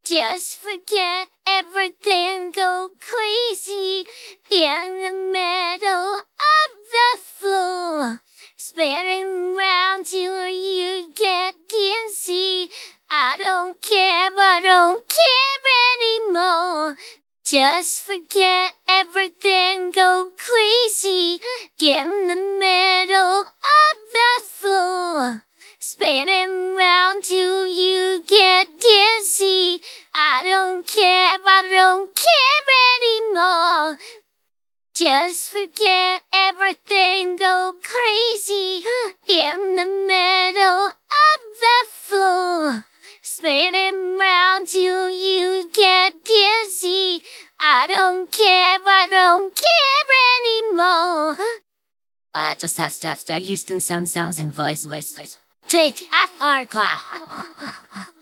Just forget everything, go crazy in the middle of the floor. Spinning round till you get dizzy. I don't care, I don't care anymore. Just forget everything, go crazy in the middle of the floor. Spinning round till you get dizzy. I don't care, I don't care anymore. Just forget everything, go crazy in the middle of the floor. Spinning round till you get dizzy. I don't care, I don't care anymore. I just have to start using some sounds and voice. Take our class.